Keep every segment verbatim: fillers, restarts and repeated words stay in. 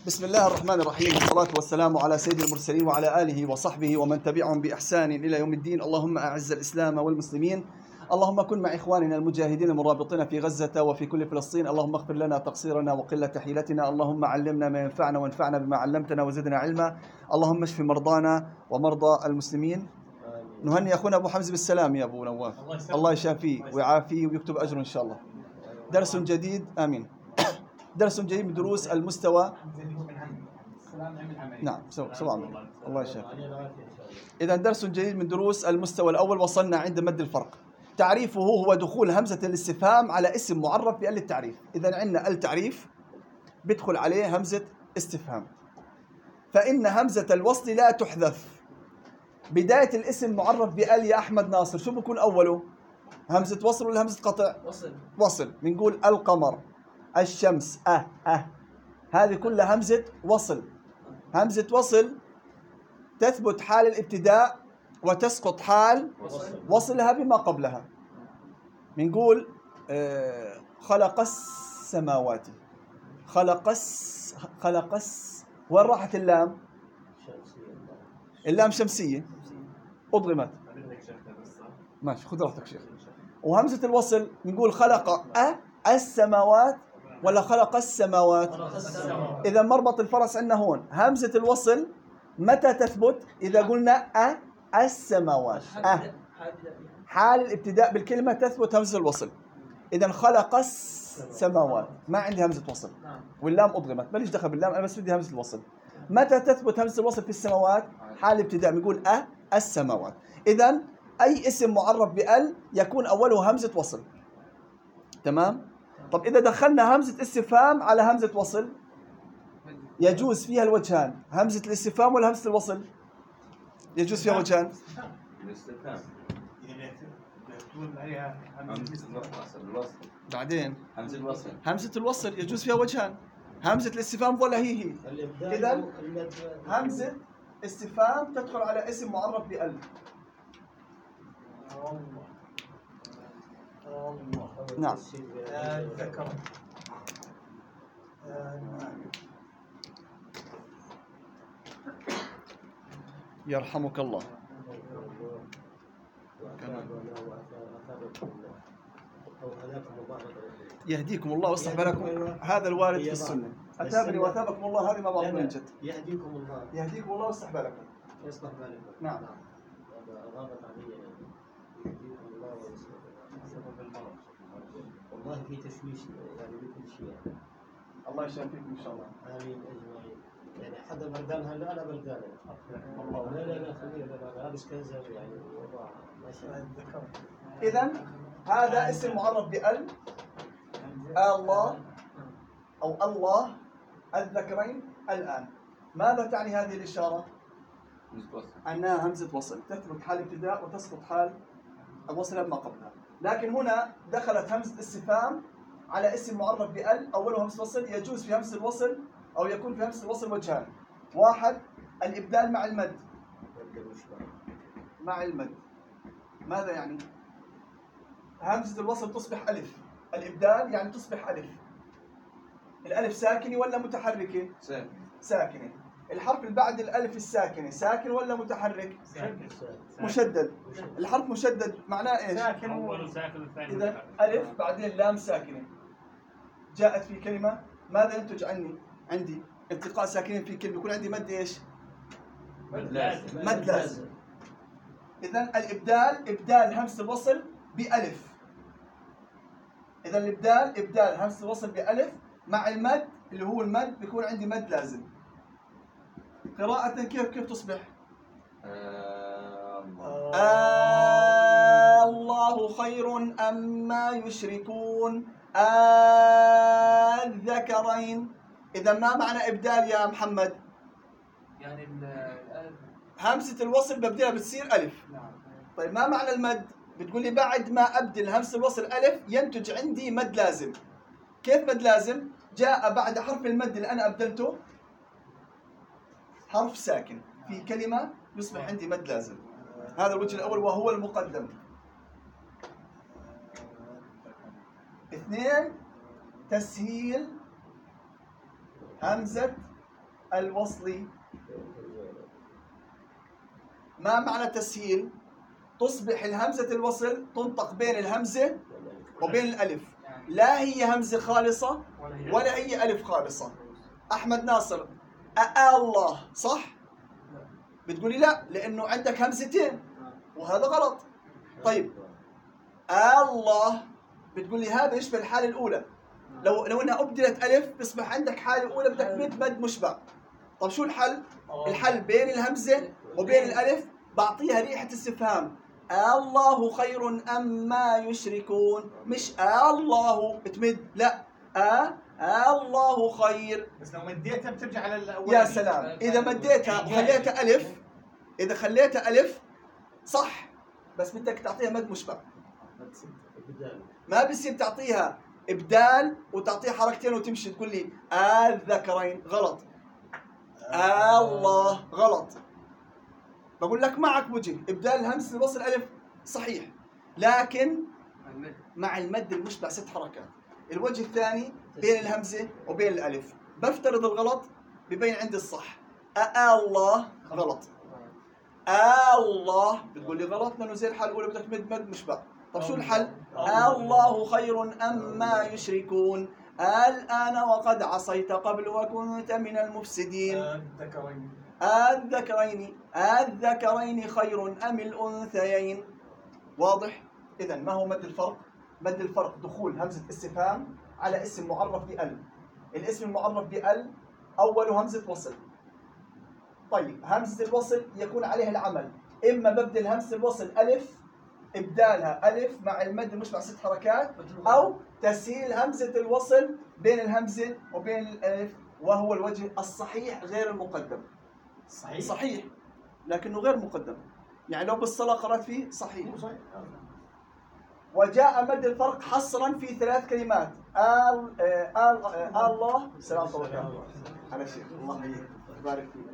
بسم الله الرحمن الرحيم، والصلاة والسلام على سيد المرسلين وعلى آله وصحبه ومن تبعهم بإحسان إلى يوم الدين. اللهم أعز الإسلام والمسلمين، اللهم كن مع إخواننا المجاهدين المرابطين في غزة وفي كل فلسطين، اللهم اغفر لنا تقصيرنا وقلة حيلتنا، اللهم علمنا ما ينفعنا وانفعنا بما علمتنا وزدنا علما، اللهم اشف مرضانا ومرضى المسلمين. نهني أخونا أبو حمزة بالسلام يا أبو نواف، الله يشافيه ويعافيه ويكتب أجره إن شاء الله. درس جديد، آمين. درس جديد من دروس المستوى. نعم سواء الله يشافيه. إذا درس جديد من دروس المستوى الأول. وصلنا عند مد الفرق. تعريفه هو دخول همزة الاستفهام على اسم معرف بال التعريف. إذا عندنا التعريف بيدخل عليه همزة استفهام، فإن همزة الوصل لا تحذف. بداية الاسم معرف بال يا أحمد ناصر شو بكون أوله؟ همزة وصل ولا همزة قطع؟ وصل. وصل. بنقول القمر، الشمس، أه أه هذه كلها همزة وصل. همزة وصل تثبت حال الابتداء وتسقط حال وصل. وصلها بما قبلها. بنقول آه خلق السماوات، خلق الس خلق الس وين راحت اللام؟ اللام شمسية أضغمت. ماشي خذ راحتك شيخ. وهمزة الوصل بنقول خلق أ السماوات ولا خلق السماوات؟ إذا مربط الفرس عندنا هون. همزة الوصل متى تثبت؟ إذا قلنا أ السماوات، أ حال الابتداء بالكلمة تثبت همزة الوصل. إذا خلق السماوات ما عندي همزة وصل واللام أضغمت، ماليش دخل باللام، أنا بس بدي همزة الوصل. متى تثبت همزة الوصل في السماوات؟ حال الابتداء بنقول أ السماوات. إذا أي اسم معرف بأل يكون أوله همزة وصل. تمام؟ طب إذا دخلنا همزة استفهام على همزة وصل يجوز فيها الوجهان، همزة الاستفهام ولا همزة الوصل؟ يجوز فيها وجهان. الاستفهام بعدين همزة الوصل همزة الوصل يجوز فيها وجهان، همزة الاستفهام ولا هي هي. إذا همزة استفهام تدخل على اسم معرف بأل. نعم. يرحمك الله. يهديكم الله ويصلح بالكم. هذا الوارد في السنة. أتابني وأثابكم الله، هذه ما بعض من جد. يهديكم الله. يهديكم الله ويصلح بالكم. يصلح بالكم. نعم. غابت علي يهديكم الله ويصلح بالكم. والله في تشويش يعني بكل شيء. الله يشافيكم إن شاء الله. آمين أجمعين. يعني حدا بردان هلا أنا بردان. لا لا لا خليه لا لا لابس كنزة يعني وضع ما شاء الله. إذا هذا اسم معرف بأل. الله أو الله الذكرين الآن. ماذا تعني هذه الإشارة؟ أنها همزة وصل تثبت حال ابتداء وتسقط حال الوصل ما قبلها. لكن هنا دخلت همزة استفهام على اسم معرف بأل أوله همزة وصل. يجوز في همزة الوصل أو يكون في همزة الوصل وجهان. واحد الإبدال مع المد. مع المد ماذا يعني؟ همزة الوصل تصبح ألف، الإبدال يعني تصبح ألف. الألف ساكنة ولا متحركة؟ ساكن. ساكنة. الحرف اللي بعد الألف الساكنة ساكن ولا متحرك؟ ساكن. مشدد. الحرف مشدد معناه إيش؟ ساكن أول وساكن الثاني. إذا ألف بعدين لام ساكنة جاءت في كلمة، ماذا ينتج عني؟ عندي التقاء ساكنين في كلمة، يكون عندي مد إيش؟ مد لازم. مد لازم. إذا الإبدال إبدال همزة الوصل بألف. إذا الإبدال إبدال همزة الوصل بألف مع المد اللي هو المد بيكون عندي مد لازم. قراءة كيف كيف تصبح؟ آه آه الله خير أما يشركون آه الذكرين. إذا ما معنى إبدال يا محمد؟ يعني الألف. همزة الوصل ببدلها بتصير ألف. نعم. طيب ما معنى المد؟ بتقول لي بعد ما أبدل همزة الوصل ألف ينتج عندي مد لازم. كيف مد لازم؟ جاء بعد حرف المد اللي أنا أبدلته حرف ساكن في كلمة يصبح عندي مد لازم. هذا الوجه الأول وهو المقدم. اثنين تسهيل همزة الوصل. ما معنى تسهيل؟ تصبح الهمزة الوصل تنطق بين الهمزة وبين الألف، لا هي همزة خالصة ولا هي ألف خالصة. أحمد ناصر أ الله صح؟ بتقولي لا لأنه عندك همزتين وهذا غلط. طيب الله بتقولي هذا يشبه الحالة الأولى، لو لو انها أبدلت ألف بيصبح عندك حالة أولى بدك مد مد مشبع. طب شو الحل؟ الحل بين الهمزة وبين الألف بعطيها ريحة استفهام، الله خير أم ما يشركون، مش الله بتمد، لا آه الله خير. بس لو مديتها بترجع على الأول. يا سلام، إذا مديتها وخليتها ألف، إذا خليتها ألف صح، بس بدك تعطيها مد مشبع. ما بصير تعطيها إبدال وتعطيها حركتين وتمشي تقول لي الذكرين، غلط. الله غلط. بقول لك معك وجه إبدال الهمزة الوصل ألف صحيح، لكن مع المد المشبع ست حركات. الوجه الثاني بين الهمزة وبين الألف، بفترض الغلط ببين عندي الصح. الله غلط. الله بتقول لي غلط لأنه زي الحالة الأولى بدك مد مد مشبع. طب شو الحل؟ الله خير أم ما يشركون، الآن وقد عصيت قبل وكنت من المفسدين. الذكرين الذكرين الذكرين خير أم الأنثيين. واضح؟ إذا ما هو مد الفرق؟ مد الفرق دخول همزة استفهام على اسم معرف بأل. الاسم المعرف بأل أوله همزة وصل. طيب همزة الوصل يكون عليها العمل، إما ببدل همزة الوصل ألف إبدالها ألف مع المد المشبع ست حركات، أو تسهيل همزة الوصل بين الهمزة وبين الألف، وهو الوجه الصحيح غير المقدم. صحيح صحيح لكنه غير مقدم، يعني لو بالصلاة قرأت فيه صحيح. وجاء مد الفرق حصرا في ثلاث كلمات، آل آل آل الله سلام الله على شيخ الله يحييك بارك فيك.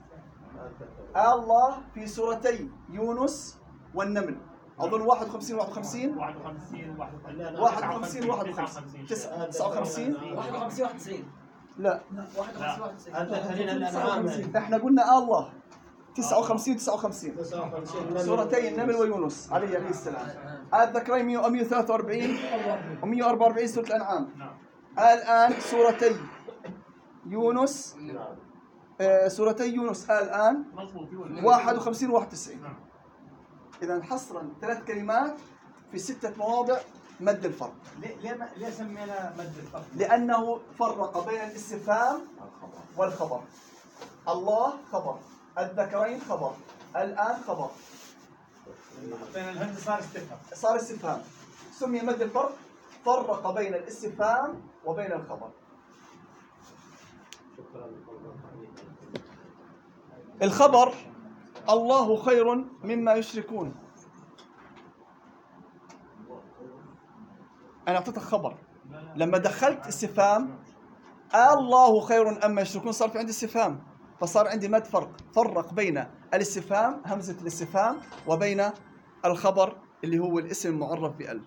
الله في سورتي يونس والنمل، أظن واحد وخمسين واحد وخمسين واحد وخمسين واحد وخمسين واحد وخمسين تسعة وخمسين واحد وخمسين واحد وتسعين. لا واحد وخمسين واحد وتسعين. أنت خلينا الأنعام. احنا قلنا الله تسعة وخمسين تسعة وخمسين سورتي النمل ويونس عليه عليه السلام. الذكرين مئة وثلاثة وأربعين ومئة وأربعة وأربعين سورة الأنعام. الآن سورتي يونس آه سورتي يونس الآن واحد وخمسين واحد وتسعين. إذا حصرا ثلاث كلمات في ستة مواضع مد الفرق. ليه ليه ما- ليه سمينا مد الفرق؟ لأنه فرق بين الاستفهام والخبر. الله خبر، الذكرين خبر، الآن خبر، حطينا الهمزة صار استفهام. صار استفهام. سمي مد الفرق، فرق بين الاستفهام وبين الخبر. شكرا. الخبر الله خير مما يشركون. أنا أعطيتك خبر، لما دخلت استفهام الله خير أما يشركون صار في عندي استفهام، فصار عندي مد فرق، فرق بين الاستفهام همزة الاستفهام وبين الخبر اللي هو الاسم المعرف بأل.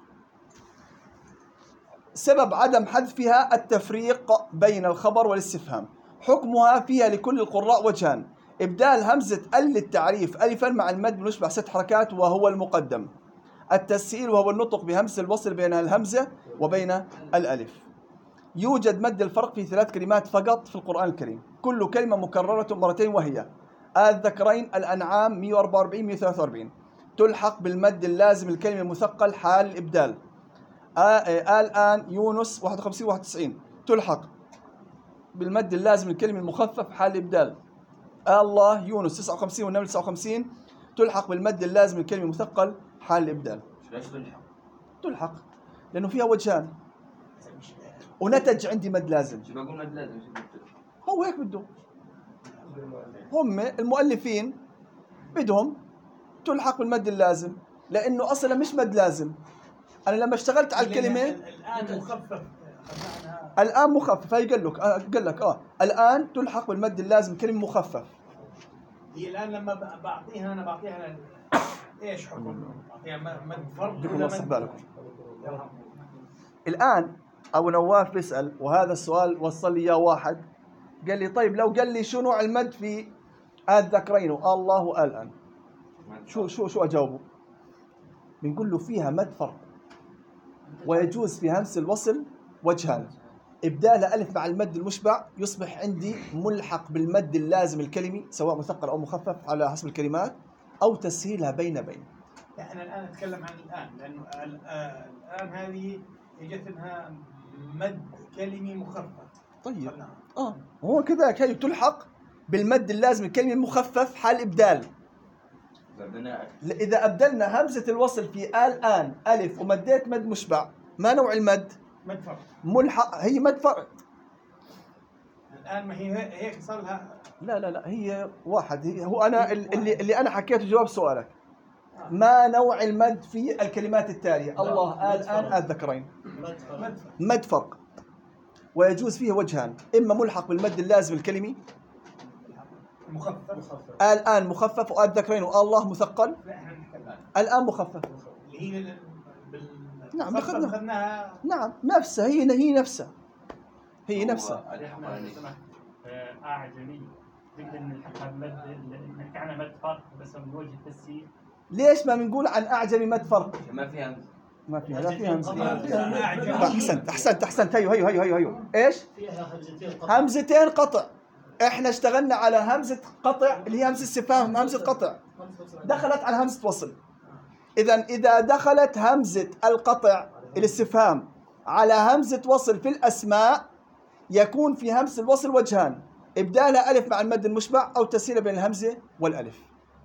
سبب عدم حذفها التفريق بين الخبر والاستفهام. حكمها فيها لكل القراء وجهان: إبدال همزة ال للتعريف ألفا مع المد بنشبع ست حركات وهو المقدم. التسهيل وهو النطق بهمزة الوصل بين الهمزة وبين الألف. يوجد مد الفرق في ثلاث كلمات فقط في القرآن الكريم، كل كلمة مكررة مرتين، وهي الذكرين الأنعام مئة وأربعة وأربعين مئة وثلاثة وأربعين، تلحق بالمد اللازم الكلمة المثقل حال الإبدال. الآن يونس واحد وخمسين واحد وتسعين، تلحق بالمد اللازم الكلمة المخفف حال الإبدال. الله يونس تسعة وخمسين والنمل تسعة وخمسين، تلحق بالمد اللازم الكلمة المثقل حال الإبدال. ليش تلحق؟ تلحق لأنه فيها وجهان ونتج عندي مد لازم. شو بقول مد لازم؟ شو بدك؟ هو هيك بده، هم المؤلفين بدهم تلحق بالمد اللازم لأنه أصلا مش مد لازم. أنا لما اشتغلت على الكلمة الآن مخفف. الآن مخفف، هي قال لك آه قال لك آه الآن تلحق بالمد اللازم كلمة مخفف. هي الآن لما ب- بعطيها أنا بعطيها ل- إيش حكم؟ بعطيها م- مد فرق بدكم ولا نصف مد؟ بالكم. الآن أبو نواف بيسأل، وهذا السؤال وصل لي إياه واحد قال لي طيب لو قال لي شو نوع المد في الذكرين الله والآن، شو شو شو أجاوبه؟ بنقول له فيها مد فرق، ويجوز في همس الوصل وجهان. إبدال ألف مع المد المشبع يصبح عندي ملحق بالمد اللازم الكلمي سواء مثقل أو مخفف على حسب الكلمات، أو تسهيلها بين بين. احنا الان نتكلم عن الان، لانه الان هذه اجت انها مد كلمي مخفف. طيب اه هو كذا هي تلحق بالمد اللازم الكلمي المخفف حال إبدال. إذا أبدلنا همزة الوصل في الآن ألف ومديت مد مشبع، ما نوع المد؟ مد فرق. ملحق، هي مد فرق. الآن ما هي هيك صار لها. لا لا لا هي واحد، هي هو أنا اللي اللي أنا حكيته جواب سؤالك. ما نوع المد في الكلمات التالية؟ الله الآن الذكرين. مد فرق، ويجوز فيه وجهان، إما ملحق بالمد اللازم الكلمي مخفف. الآن مخفف، والذكرين والله مثقل. الآن مخفف. اللي هي بال نعم أخذناها. نعم نفسها، هي هي نفسها هي نفسها. أعجمي نقدر نلحقها بمد، نحكي عنها مد فرق بس من وجه التسهيل. ليش ما بنقول عن أعجمي مد فرق؟ ما في همزة. ما فيها، لا فيها همزة. أعجمي. أحسنت أحسنت أحسنت هيو هيو هيو هيو إيش؟ فيها همزتين قطع. همزتين قطع. إحنا اشتغلنا على همزة قطع اللي هي همزة استفهام، همزة قطع دخلت على همزة وصل. إذا إذا دخلت همزة القطع الاستفهام على همزة وصل في الأسماء يكون في همزة الوصل وجهان، إبدالها ألف مع المد المشبع أو تسهيل بين الهمزة والألف.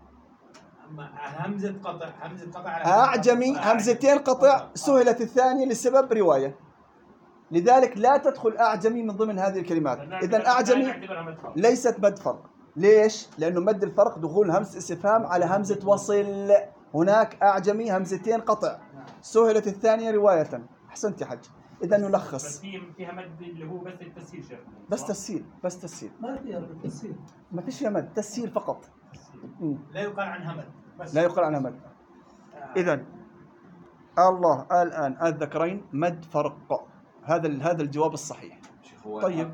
همزة قطع، همزة قطع على أعجمي همزتين قطع سهلت الثانية لسبب رواية، لذلك لا تدخل أعجمي من ضمن هذه الكلمات. إذا أعجمي ليست مد فرق. ليش؟ لأنه مد الفرق دخول همزة استفهام على همزة وصل. هناك أعجمي همزتين قطع سهلت الثانية رواية. أحسنت يا حج. إذا نلخص. بس فيها مد اللي هو بس التسهيل شيخ. بس تسهيل، بس تسهيل. ما فيها تسهيل. ما فيش فيها مد، تسهيل فقط. لا يقال عنها مد. بس لا يقال عنها مد. إذا الله الآن الذكرين مد فرق. هذا هذا الجواب الصحيح. طيب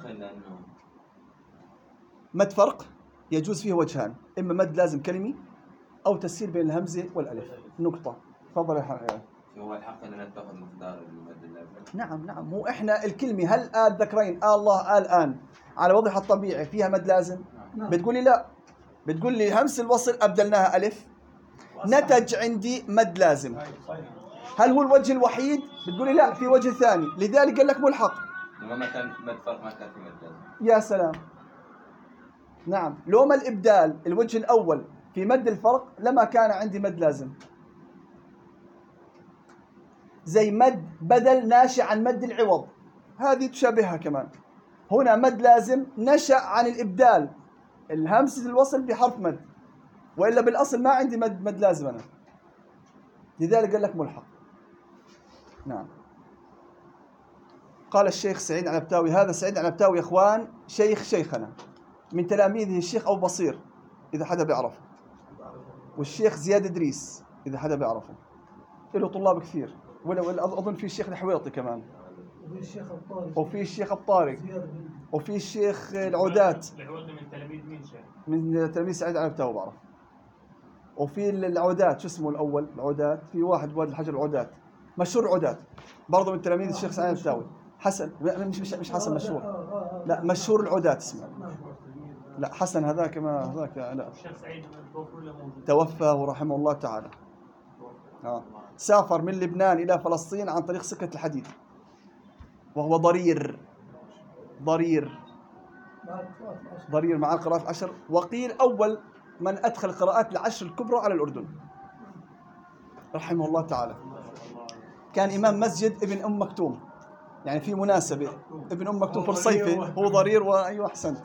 مد فرق يجوز فيه وجهان، إما مد لازم كلمي أو تسهيل بين الهمزة والألف. نقطة. تفضل يا حبيبي. هو الحق أن نتخذ مقدار المد اللازم. نعم نعم، مو إحنا الكلمة هل الذكرين الله الآن على وضعها الطبيعي فيها مد لازم؟ نعم. بتقولي لا، بتقول لي همس الوصل أبدلناها ألف نتج عندي مد لازم. هل هو الوجه الوحيد؟ بتقولي لا، في وجه ثاني، لذلك قال لك ملحق. لما ما كان مد فرق ما كان في مد لازم. يا سلام. نعم، لو ما الإبدال الوجه الأول في مد الفرق لما كان عندي مد لازم. زي مد بدل ناشئ عن مد العوض، هذه تشابهها كمان. هنا مد لازم نشأ عن الإبدال الهمزة الوصل بحرف مد، وإلا بالأصل ما عندي مد مد لازم أنا، لذلك قال لك ملحق. نعم. قال الشيخ سعيد العنبتاوي، هذا سعيد العنبتاوي يا إخوان شيخ شيخنا من تلاميذه الشيخ أبو بصير إذا حدا بيعرفه، والشيخ زياد إدريس إذا حدا بيعرفه، له طلاب كثير، ولا ولا أظن في الشيخ الحويطي كمان، وفي الشيخ الطارق، وفي الشيخ الطارق، وفي الشيخ العودات. الحويطي من تلاميذ مين شيخ؟ من تلاميذ سعيد العنبتاوي بعرف. وفي العودات، شو اسمه الأول العودات، في واحد بوادي الحجر العودات مشهور العودات برضه من تلاميذ الشيخ سعيد العنبتاوي. حسن مش مش مش حسن مشهور، لا مشهور العودات اسمه. لا حسن هذاك ما هذاك لا. الشيخ سعيد توفى ورحمه الله تعالى. آه. سافر من لبنان إلى فلسطين عن طريق سكة الحديد، وهو ضرير ضرير ضرير مع القراءات العشر، وقيل أول من أدخل القراءات العشر الكبرى على الأردن رحمه الله تعالى. كان إمام مسجد ابن أم مكتوم، يعني في مناسبة ابن أم مكتوم في الصيفة هو ضرير. وأيوه أحسنت،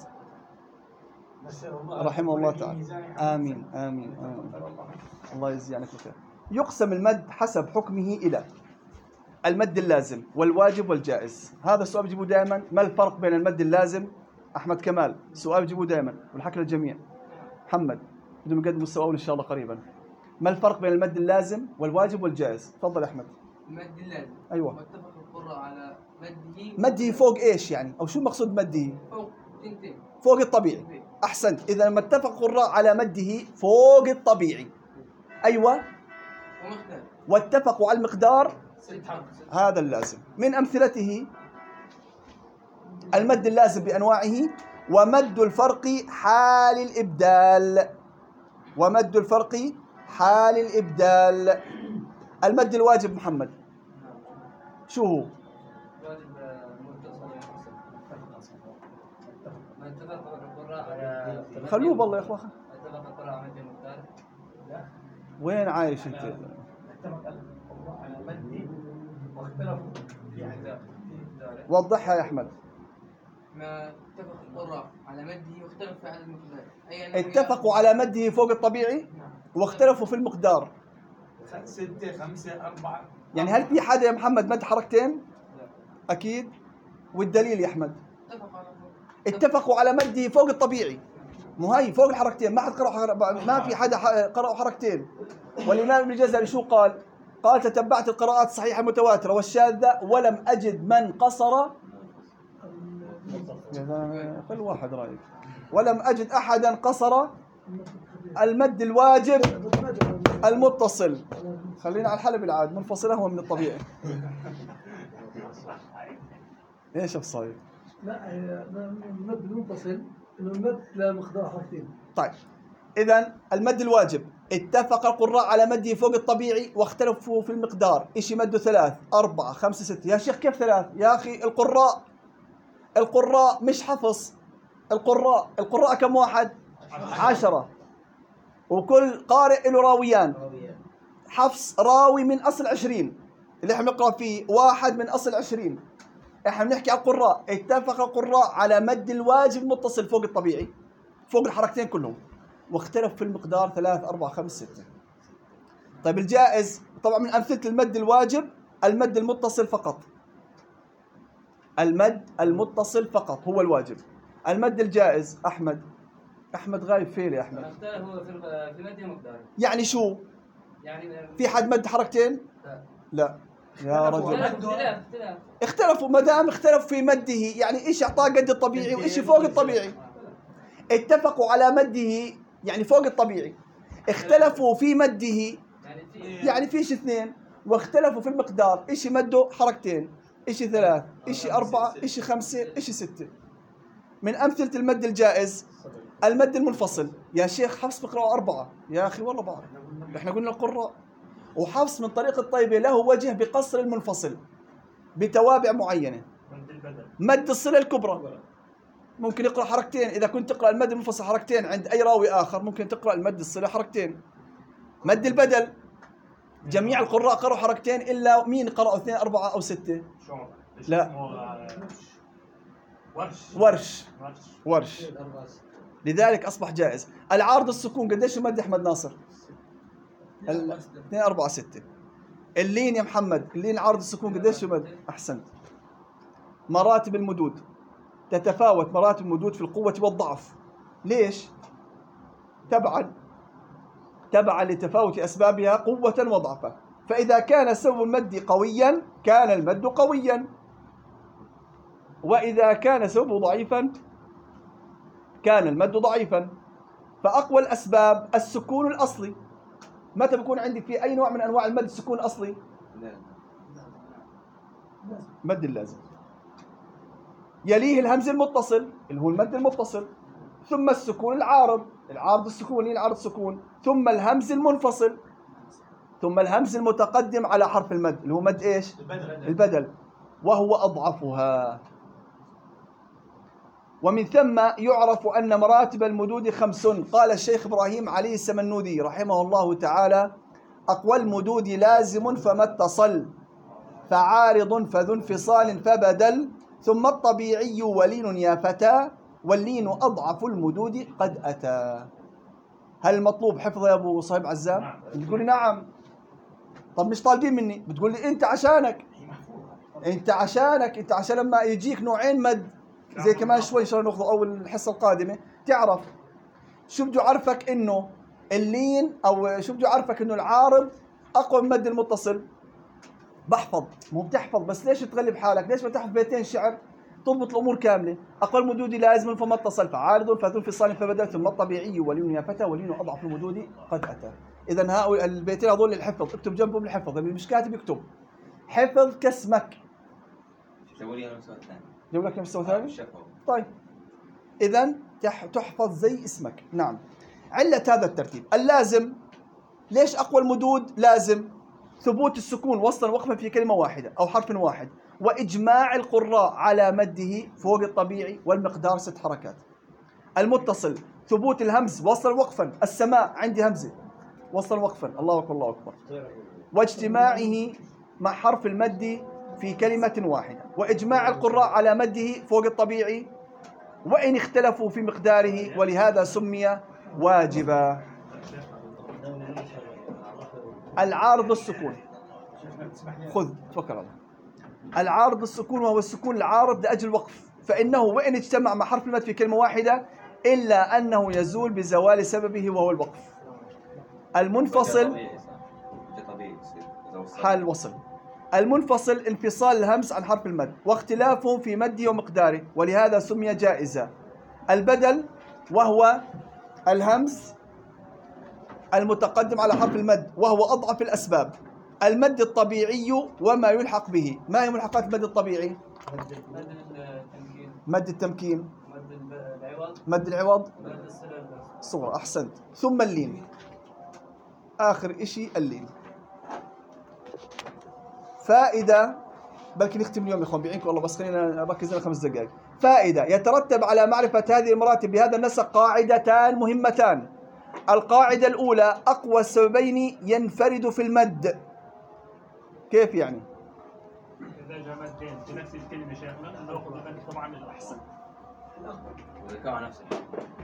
رحمه الله تعالى. آمين آمين آمين. الله يجزي عنك الخير. يقسم المد حسب حكمه إلى المد اللازم والواجب والجائز. هذا السؤال بجيبوه دائما، ما الفرق بين المد اللازم؟ أحمد كمال سؤال بجيبوه دائما والحكي للجميع. محمد بدهم يقدموا السؤال إن شاء الله قريبا. ما الفرق بين المد اللازم والواجب والجائز؟ تفضل يا أحمد. المد اللازم أيوة. واتفق القراء على مده. مده فوق إيش يعني؟ أو شو مقصود مده؟ فوق فوق الطبيعي. أحسنت. إذا لما اتفق القراء على مده فوق الطبيعي، أيوة، واتفقوا على المقدار، هذا اللازم. من أمثلته المد اللازم بأنواعه: ومد الفرق حال الإبدال، ومد الفرق حال الإبدال. المد الواجب محمد شو هو؟ واجب متصل ما اتفق القراء على خلوه بالله يا اخوان. اتفق القراء على مد المقدار. وين عايش انت؟ اتفق القراء على مد واختلفوا في عذاب. وضحها يا احمد. ما اتفق القراء على مده واختلف في عدد المقدار. أي اتفقوا على مده فوق الطبيعي واختلفوا في المقدار. ستة خمسة أربعة. يعني هل في حدا يا محمد مد حركتين؟ أكيد. والدليل يا أحمد؟ اتفقوا على مده فوق الطبيعي، مو هي فوق الحركتين، ما حد قرأ، ما في حدا قرأ حركتين. والإمام ابن الجزري شو قال؟ قال: تتبعت القراءات الصحيحة المتواترة والشاذة ولم أجد من قصر. كل واحد رأيك. ولم أجد أحدا قصر المد الواجب المتصل. خلينا على الحلب العاد، منفصله هو من الطبيعي. ايش الصاير؟ لا المد المنفصل انه المد لا مقدار حرفين. طيب اذا المد الواجب اتفق القراء على مده فوق الطبيعي واختلفوا في المقدار، ايش مده ثلاث أربعة خمسة ستة. يا شيخ كيف ثلاث؟ يا أخي القراء القراء مش حفص، القراء القراء كم واحد؟ عشرة، وكل قارئ له راويان. حفص راوي من أصل عشرين اللي احنا بنقرأ فيه، واحد من أصل عشرين. احنا بنحكي على القراء. اتفق القراء على مد الواجب المتصل فوق الطبيعي، فوق الحركتين كلهم، واختلف في المقدار ثلاث أربعة خمس ستة. طيب الجائز، طبعا من أمثلة المد الواجب المد المتصل فقط. المد المتصل فقط هو الواجب. المد الجائز أحمد أحمد غايب فين يا أحمد؟ اختلفوا في في مد المقدار. يعني شو؟ يعني في حد مد حركتين؟ لا. لا يا رجل. اختلاف اختلاف اختلفوا. ما دام اختلفوا في مده، يعني ايش اعطاه قد الطبيعي وايش فوق الطبيعي. اتفقوا على مده يعني فوق الطبيعي، اختلفوا في مده يعني فيش اثنين، واختلفوا في المقدار، ايش مده حركتين، ايش ثلاث، ايش أربعة، ايش خمسة، ايش ستة. من أمثلة المد الجائز المد المنفصل. يا شيخ حفص بقرأوا أربعة. يا أخي والله بعرف، احنا قلنا القراء. وحفص من طريق الطيبة له وجه بقصر المنفصل بتوابع معينة. مد الصلة الكبرى ممكن يقرأ حركتين، إذا كنت تقرأ المد المنفصل حركتين عند أي راوي آخر ممكن تقرأ المد الصلة حركتين. مد البدل جميع القراء قرأوا حركتين إلا مين قرأوا اثنين أربعة أو ستة؟ لا، ورش ورش ورش. لذلك أصبح جائز. العارض السكون قديش يمد أحمد ناصر؟ اثنين أربعة ستة. اللين يا محمد، اللين عارض السكون قديش يمد؟ أحسنت. مراتب المدود تتفاوت مراتب المدود في القوة والضعف. ليش؟ تبعا تبعا لتفاوت أسبابها قوة وضعفا. فإذا كان سبب المد قويا كان المد قويا، وإذا كان سببه ضعيفا كان المد ضعيفا. فأقوى الأسباب السكون الأصلي. متى بيكون عندك في أي نوع من أنواع المد السكون الأصلي؟ مد اللازم. يليه الهمز المتصل اللي هو المد المتصل، ثم السكون العارض، العارض السكوني العارض السكون، ثم الهمز المنفصل، ثم الهمز المتقدم على حرف المد اللي هو مد ايش؟ البدل. البدل وهو أضعفها. ومن ثم يعرف أن مراتب المدود خمس. قال الشيخ إبراهيم علي السمنودي رحمه الله تعالى: أقوى المدود لازم فما اتصل، فعارض فذو انفصال فبدل، ثم الطبيعي ولين يا فتى، واللين أضعف المدود قد أتى. هل المطلوب حفظه يا أبو صهيب عزام؟ بتقول لي نعم. طب مش طالبين مني؟ بتقول لي أنت عشانك أنت عشانك أنت عشان لما يجيك نوعين مد زي كمان شوي إن شاء الله ناخذه أول الحصة القادمة تعرف شو بده يعرفك إنه اللين، أو شو بده يعرفك إنه العارض أقوى من مد المتصل. بحفظ، مو بتحفظ بس ليش تغلب حالك؟ ليش ما تحفظ بيتين شعر تضبط الامور كامله. اقوى المدود لازم فما اتصل فعارض فذو انفصال فبدل ثم الطبيعي ولين يا فتى ولين اضعف المدود قد اتى. اذا هؤلاء البيتين هذول للحفظ، اكتب جنبهم الحفظ، اللي مش كاتب يكتب حفظ كاسمك. جابوا لي المستوى الثاني. جايب لك المستوى الثاني؟ شافوا. طيب اذا تحفظ زي اسمك. نعم. علة هذا الترتيب اللازم، ليش اقوى المدود لازم؟ ثبوت السكون وصلا وقفا في كلمه واحده او حرف واحد، واجماع القراء على مده فوق الطبيعي والمقدار ست حركات. المتصل ثبوت الهمز وصلا وقفا، السماء عندي همزه وصلا وقفا، الله اكبر الله اكبر، واجتماعه مع حرف المد في كلمه واحده، واجماع القراء على مده فوق الطبيعي وان اختلفوا في مقداره ولهذا سمي واجبا. العارض السكون، خذ توكل الله. العارض السكون وهو السكون العارض لأجل الوقف، فإنه وإن اجتمع مع حرف المد في كلمة واحدة إلا أنه يزول بزوال سببه وهو الوقف. المنفصل حال الوصل. المنفصل انفصال الهمز عن حرف المد واختلافهم في مده ومقداره ولهذا سمي جائزا. البدل وهو الهمز المتقدم على حرف المد وهو أضعف الأسباب. المد الطبيعي وما يلحق به. ما هي ملحقات المد الطبيعي؟ مد التمكين، مد التمكين، مد العوض، مد العوض، مد الصلة. صغر. أحسنت. ثم اللين، آخر إشي اللين. فائدة، بلكي نختم اليوم يا اخوان بعينكم والله، بس خلينا نركز لنا خمس دقائق. فائدة، يترتب على معرفة هذه المراتب بهذا النسق قاعدتان مهمتان. القاعدة الأولى أقوى السببين ينفرد في المد. كيف يعني؟ إذا جاء مدين في نفس الكلمة شيخنا نأخذ المد طبعا الأحسن. وإذا كان نفس الحرف.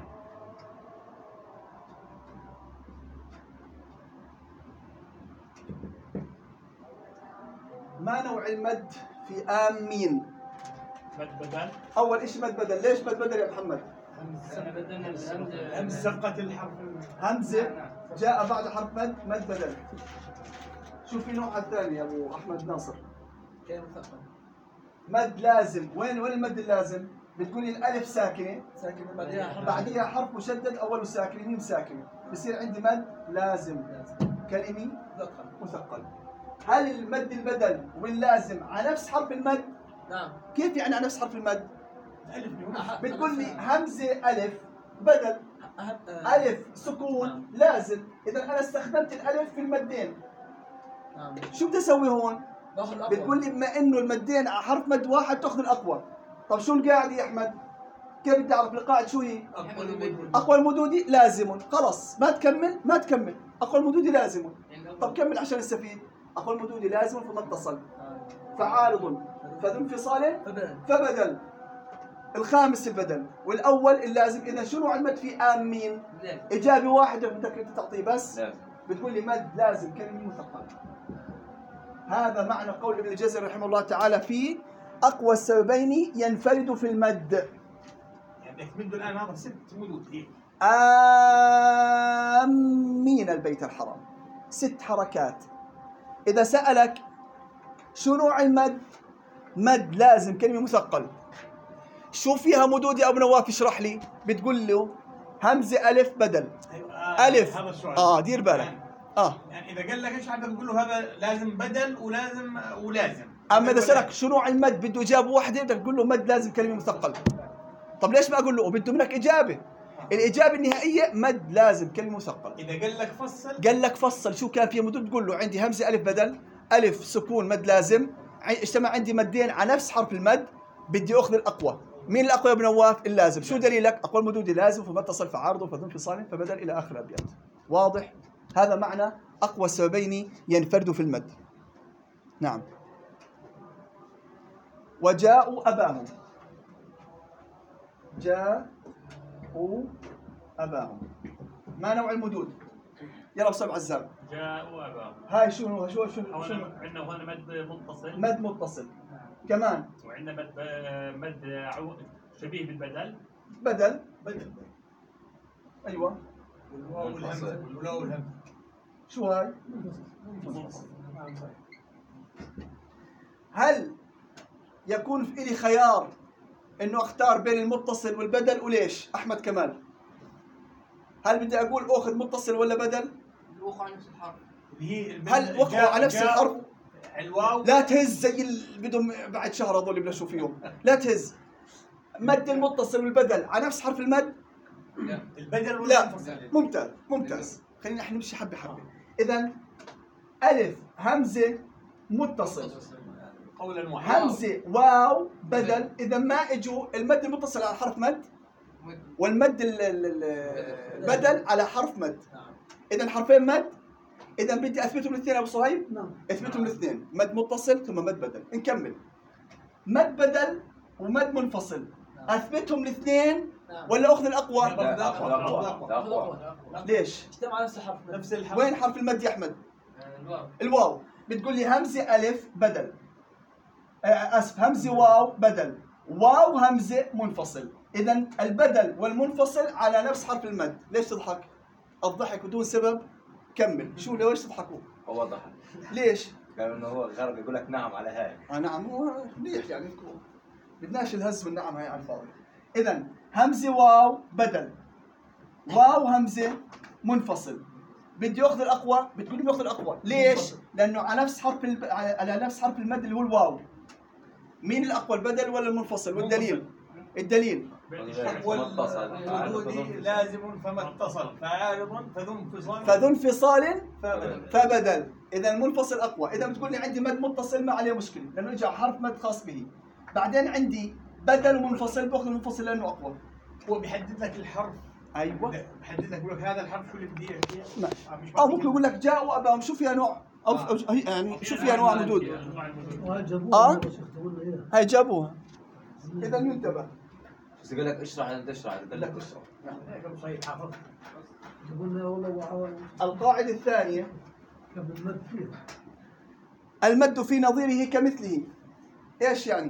ما نوع المد في آمين؟ مد بدل. أول إشي مد بدل. ليش مد بدل يا محمد؟ همز سبقة الحرف. همزة جاء بعد حرف مد، مد بدل. شوف في نوع الثاني يا أبو أحمد ناصر. كيف مثقل؟ مد لازم. وين وين المد اللازم؟ بتقولي الألف ساكنة ساكن بعديها حرف، بعديها حرف مشدد أوله ساكن ميم ساكنة، بصير عندي مد لازم كلمي مثقل. مثقل. هل المد البدل واللازم على نفس حرف المد؟ نعم. كيف يعني على نفس حرف المد؟ ألف بتقول لي همزة ألف بدل ألف سكون لازم، إذا أنا استخدمت الألف في المدين. نعم. شو بدي أسوي هون؟ باخذ الأقوى. بتقول لي بما إنه المدين على حرف مد واحد تأخذ الأقوى. طب شو القاعدة يا أحمد؟ كيف بدي أعرف القاعدة شو هي؟ أقوى المدود لازم. خلص ما تكمل ما تكمل. أقوى المدود لازم. طب كمل عشان نستفيد. أقوى المدود لازم فمتصل فعارض فذو انفصال فبدل. الخامس البدل والأول اللازم. إذا شنو على المد في آمين؟ إجابة واحدة بدك أنت تعطيه بس لازم. بتقول لي مد لازم كلمة مثقل. هذا معنى قول ابن الجزري رحمه الله تعالى في أقوى السببين ينفرد في المد. يعني تمد الآن هذا ست مدود. إيه؟ آمين البيت الحرام ست حركات. إذا سألك شو نوع المد؟ مد لازم كلمة مثقل. شو فيها مدود يا أبو نواف؟ اشرح لي. بتقول له همزة ألف بدل. آه ألف. هذا السؤال. آه دير بالك. آه يعني إذا قال لك إيش عندك تقول له هذا لازم بدل ولازم ولازم. أما إذا سألك شو نوع المد بده إجابة واحدة بدك تقول له مد لازم كلمة مثقل. طب ليش ما أقول له وبده منك إجابة؟ الإجابة النهائية مد لازم كلمة مثقل. إذا قال لك فصل قال لك فصل شو كان فيها مدود تقول له عندي همزة ألف بدل ألف سكون مد لازم اجتمع عندي مدين على نفس حرف المد بدي أخذ الأقوى. مين الأقوى يا ابن نواف؟ اللازم. شو دليلك؟ أقوى المدود لازم فما اتصل فعارض فذو انفصال فبدل إلى آخر الأبيات. واضح؟ هذا معنى أقوى السببين ينفرد في المد. نعم. وجاءوا أباهم. جاءوا أباهم. ما نوع المدود؟ يلا بسرعة عزام. جاءوا أباهم. هاي شو هو شو شو شو عندنا هون مد متصل. مد متصل. كمان. وعندنا مد مد عو... شبيه بالبدل. بدل. بدل. أيوة. والواو والهمزة والواو والهمزة. شو هاي؟ هل يكون في إلي خيار انه اختار بين المتصل والبدل، وليش؟ احمد كمال، هل بدي اقول اخذ متصل ولا بدل؟ الوقوع على نفس الحرف. اللي هي هل وقعوا على نفس الحرف؟ الواو لا تهز زي اللي بدهم بعد شهر هذول يبلشوا فيهم، لا تهز. مد المتصل والبدل على نفس حرف المد؟ البدل ولا لا. المنفصل؟ ممتاز ممتاز. خلينا احنا نمشي حبه حبه. اذا الف همزه متصل، قولا واحدا. همزه واو بدل، اذا ما اجوا المد المتصل على حرف مد والمد ال- ال- ال- البدل على حرف مد، اذا حرفين مد. اذا بدي اثبتهم الاثنين ابو صهيب، نعم. اثبتهم الاثنين، مد متصل ثم مد بدل. نكمل مد بدل ومد منفصل، اثبتهم الاثنين ولا اخذ الاقوى؟ لا، أقوى، أقوى، أقوى. ليش؟ اجتمع نفس الحرف. نفس الحرف. وين حرف المد يا احمد؟ الواو. الواو. بتقول لي همزه الف بدل، آه، اسف همزه واو بدل، واو همزه منفصل، اذا البدل والمنفصل على نفس حرف المد. ليش تضحك؟ الضحك بدون سبب. كمل، شو ليش تضحكوا؟ هو ضحك. ليش؟ قالوا انه هو غرب يقول لك نعم على هاي. آه نعم، هو منيح يعني، انكم بدناش الهز والنعم هاي على الفاضي. اذا همزه واو بدل، واو همزه منفصل، بدي ياخذ الاقوى. بتقول لي ياخذ الاقوى، ليش؟ لانه على نفس حرف الب... على نفس حرف المد اللي هو الواو. مين الاقوى، البدل ولا المنفصل؟ والدليل، الدليل والوجود لازم فما اتصل، فعارض فذو انفصال فذو انفصال فبدل. فبدل. اذا المنفصل اقوى. اذا بتقول لي عندي مد متصل ما عليه مشكله لانه اجى حرف مد خاص به. بعدين عندي بدل ومنفصل، باخذ المنفصل لانه اقوى. هو بيحدد لك الحرف. ايوه بيحدد لك بيقول لك هذا الحرف شو اللي بدي احكيه. ماشي. آه، مش او ممكن يقول لك جاءوا اباهم، شو فيها نوع أو أو هي يعني شو فيها انواع مدود. وهاي جابوها آه؟ مرة شيخ، قلنا اياها. هاي جابوها. اذا ينتبه. بس يقول لك اشرح انت اشرح يقول لا لك تشرب. هيك صحيح حافظ. قلنا والله وعاء القاعده الثانيه قبل المد فيها. المد في نظيره كمثله. ايش يعني؟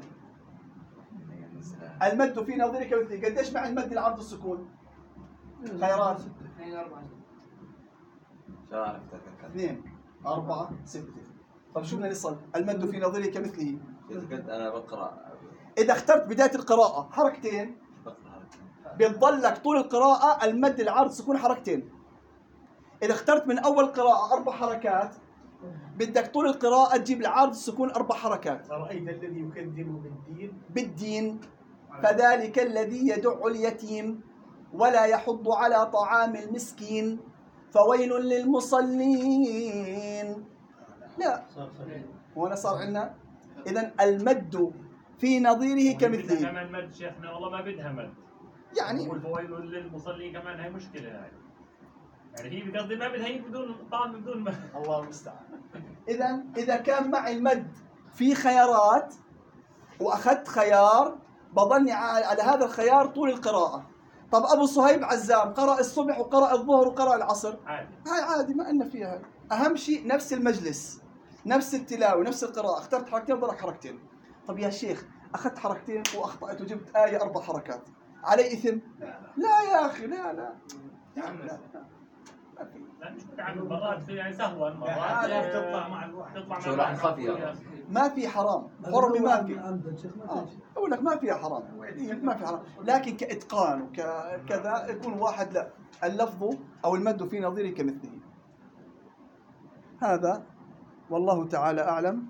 المد في نظيره كمثله، قديش مع المد العرض السكون؟ خيرات. اثنين أربعة. شو عرفت اتذكر. اثنين أربعة ستة. طب شو بدنا نصل؟ المد في نظيره كمثله. إذا كنت انا بقرا إذا اخترت بداية القراءة حركتين بقرا بتضل لك طول القراءة المد العرض سكون حركتين. إذا اخترت من أول قراءة أربع حركات بدك طول القراءة تجيب العرض السكون أربع حركات. أرأيت الذي يكذب بالدين بالدين فذلك الذي يدع اليتيم ولا يحض على طعام المسكين فويل للمصلين. لا هنا صار عندنا. إذا المد في نظيره كمثله. كمان مد شيخنا والله ما بدها مد يعني والفويل للمصلين كمان هي مشكله هاي. يعني هي بقصدي ما بدها هي بدون طعم بدون مد. الله المستعان. إذا إذا كان معي المد في خيارات وأخذت خيار بضلني على هذا الخيار طول القراءة. طب أبو صهيب عزام قرأ الصبح وقرأ الظهر وقرأ العصر، عادي. هاي عادي ما إلنا فيها. هاي أهم شيء نفس المجلس، نفس التلاوة، نفس القراءة. اخترت حركتين بضلك حركتين. طب يا شيخ أخذت حركتين وأخطأت وجبت آية أربع حركات، علي إثم؟ لا يا أخي، لا لا لا, لا. ما في. لا مش متعمد، مرات في يعني سهوا مرات عارف تطلع مع الواحد. تطلع مع شو راح الواحد. نخفي ما في حرام، حرمي ما في. عمدا شيخ ما آه. في شيء. أقول لك ما فيها حرام، ما في حرام، لكن كإتقان وكذا يكون واحد لا اللفظ أو المد في نظيره كمثله. هذا والله تعالى أعلم.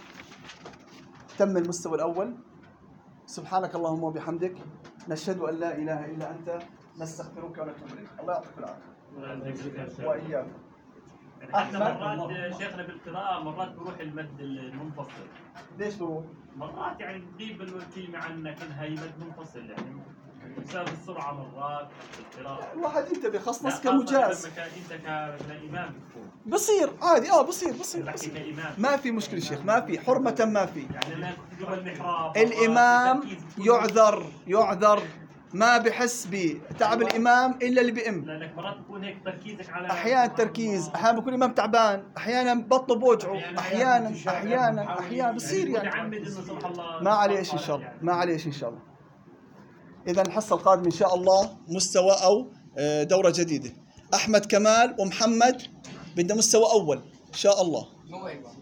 تم المستوى الأول. سبحانك اللهم وبحمدك نشهد أن لا إله إلا أنت نستغفرك ونتوب إليك. الله يعطيك العافية وإياكم. يعني احنا مرات شيخنا بالقراءة مرات بروح المد المنفصل. ليش بروح؟ مرات يعني بتغيب الكلمة عنك انها هي مد منفصل، يعني بسبب السرعة مرات بالقراءة. الواحد ينتبه خاصة لا، كمجاز. لما كان انت كإمام بتكون بصير عادي، اه بصير بصير, بحكي بصير. كإمام. ما في مشكلة شيخ، ما في حرمة، ما في. يعني لما كنت جوا المحراب الإمام مرات التركيز يعذر يعذر ما بحس بتعب الإمام إلا اللي بإم. لانك مرات بكون هيك تركيزك على أحيانا تركيز، أحيانا بكون الإمام تعبان، أحيانا بطنه بوجعه، أحيانا أحيانا أحيانا بصير يعني. متعمد انه سبحان الله ما عليه شيء إن شاء الله، ما عليه شيء إن شاء الله. إذا الحصة القادمة إن شاء الله مستوى أو دورة جديدة. أحمد كمال ومحمد بدنا مستوى أول إن شاء الله. مو هيك.